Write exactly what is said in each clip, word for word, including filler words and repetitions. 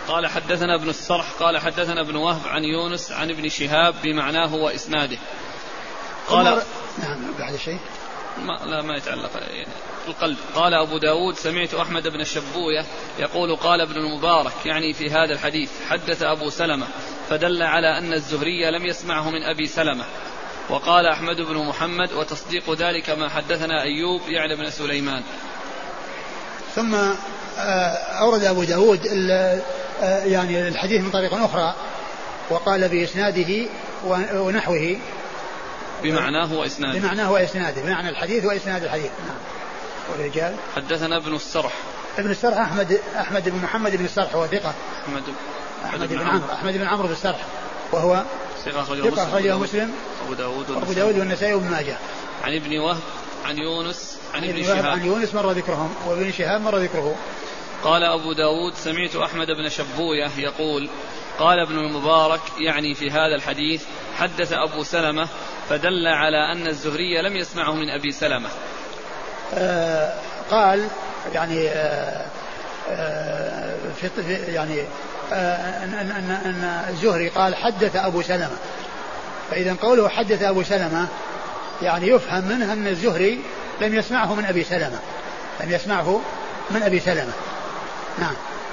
قال حدثنا ابن السرح قال حدثنا ابن وهب عن يونس عن ابن شهاب بمعناه وإسناده. قال نعم بعد شيء ما لا ما يتعلق يعني القلب. قال أبو داود سمعت أحمد بن الشبوية يقول قال ابن المبارك يعني في هذا الحديث حدث أبو سلمة فدل على أن الزهري لم يسمعه من أبي سلمة. وقال أحمد بن محمد وتصديق ذلك ما حدثنا أيوب يعني بن سليمان. ثم أورد أبو داود يعني الحديث من طريق أخرى وقال بإسناده ونحوه بمعناه وإسناده بمعناه وإسناده بمعنى الحديث وإسناد الحديث. نعم. والرجال حدثنا ابن السرح ابن السرح أحمد أحمد بن محمد بن السرح هو ثقة. أحمد أحمد بن عمرو أحمد بن عمرو بن السرح وهو ثقة أخرجه مسلم أبو داود أبو داود والنسائي وابن ماجه. عن ابن وهب عن يونس عن, عن ابن شهاب عن يونس مر ذكرهم وابن شهاب مر ذكره. قال أبو داود سمعت أحمد بن شبوية يقول قال ابن المبارك يعني في هذا الحديث حدث أبو سلمة فدل على أن الزهري لم يسمعه من أبي سلمة. آه قال يعني آه آه في يعني آه أن, أن, أن الزهري قال حدث أبو سلمة. فإذا قوله حدث أبو سلمة يعني يفهم منها أن الزهري لم يسمعه من أبي سلمة لم يسمعه من أبي سلمة. نعم.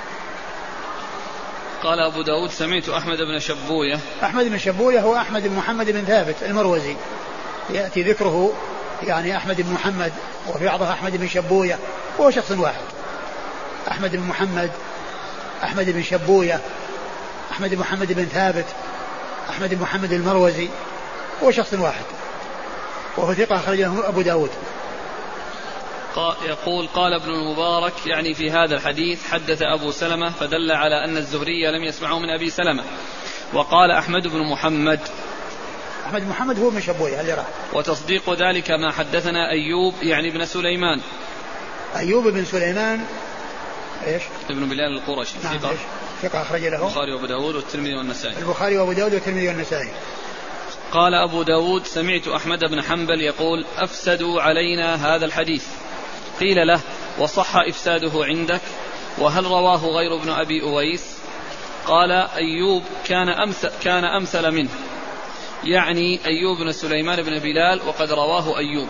قال أبو داود سمعت أحمد بن شبوية. أحمد بن شبوية هو أحمد بن محمد بن ثابت المروزي يأتي ذكره يعني أحمد بن محمد وفي بعضها أحمد بن شبوية وهو شخص واحد. أحمد بن محمد أحمد بن شبوية أحمد بن محمد بن ثابت أحمد بن محمد المروزي هو شخص واحد وهو ثقة أخرجه أبو داود. يقول قال ابن المبارك يعني في هذا الحديث حدث أبو سلمة فدل على أن الزهري لم يسمعه من أبي سلمة. وقال أحمد بن محمد أحمد بن محمد هو من شبوية اللي راح. وتصديق ذلك ما حدثنا أيوب يعني ابن سليمان. أيوب بن سليمان إيش ابن بلال القرشي. نعم ثقة ثقة أخرج له البخاري وأبو داود والترمذي والنسائي. البخاري وأبو داود والترمذي والنسائي. قال أبو داود سمعت أحمد بن حنبل يقول أفسدوا علينا هذا الحديث. قيل له وصح إفساده عندك وهل رواه غير ابن أبي أويس؟ قال أيوب كان أمثل, كان أمثل منه يعني أيوب بن سليمان بن بلال وقد رواه أيوب.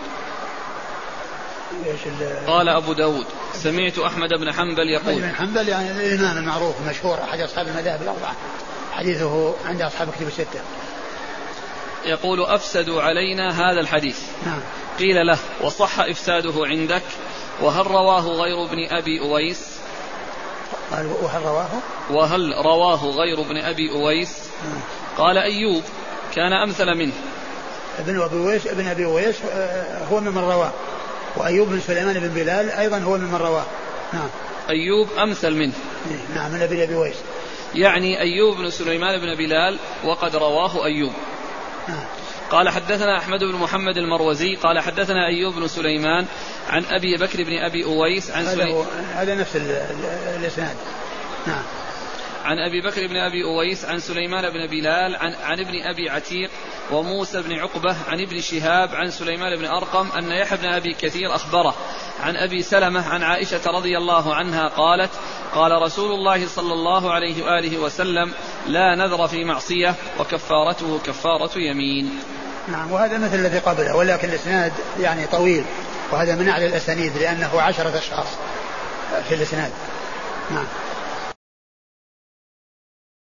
قال أبو داود سمعت أحمد بن حنبل يقول بن حنبل يعني الإمام المعروف المشهور أحد أصحاب المذاهب الأربعة حديثه عند أصحاب كتب الستة. يقول أفسدوا علينا هذا الحديث. نعم. قيل له وصح إفساده عندك وهل رواه غير ابن أبي أويس؟ قال وهل رواه وهل رواه غير ابن أبي أويس؟ نعم. قال أيوب كان أمثل منه. ابن أبي أويس ابن أبي أويس هو ممن رواه وأيوب بن سليمان بن بلال أيضا هو ممن رواه. نعم. أيوب أمثل منه. نعم من أبي أبي أويس يعني أيوب بن سليمان بن بلال وقد رواه أيوب. نعم. قال حدثنا أحمد بن محمد المروزي قال حدثنا أيوب بن سليمان عن أبي بكر بن أبي أويس عن هذا, هذا نفس الإسناد. نعم. عن أبي بكر بن أبي أويس عن سليمان بن بلال عن, عن ابن أبي عتيق وموسى بن عقبة عن ابن شهاب عن سليمان بن أرقم أن يحيى بن أبي كثير أخبره عن أبي سلمة عن عائشة رضي الله عنها قالت قال رسول الله صلى الله عليه وآله وسلم لا نذر في معصية وكفارته كفارة يمين. نعم. وهذا مثل الذي قبله ولكن الإسناد يعني طويل وهذا من أعلى الأسانيد لأنه عشرة أشخاص في الإسناد. نعم.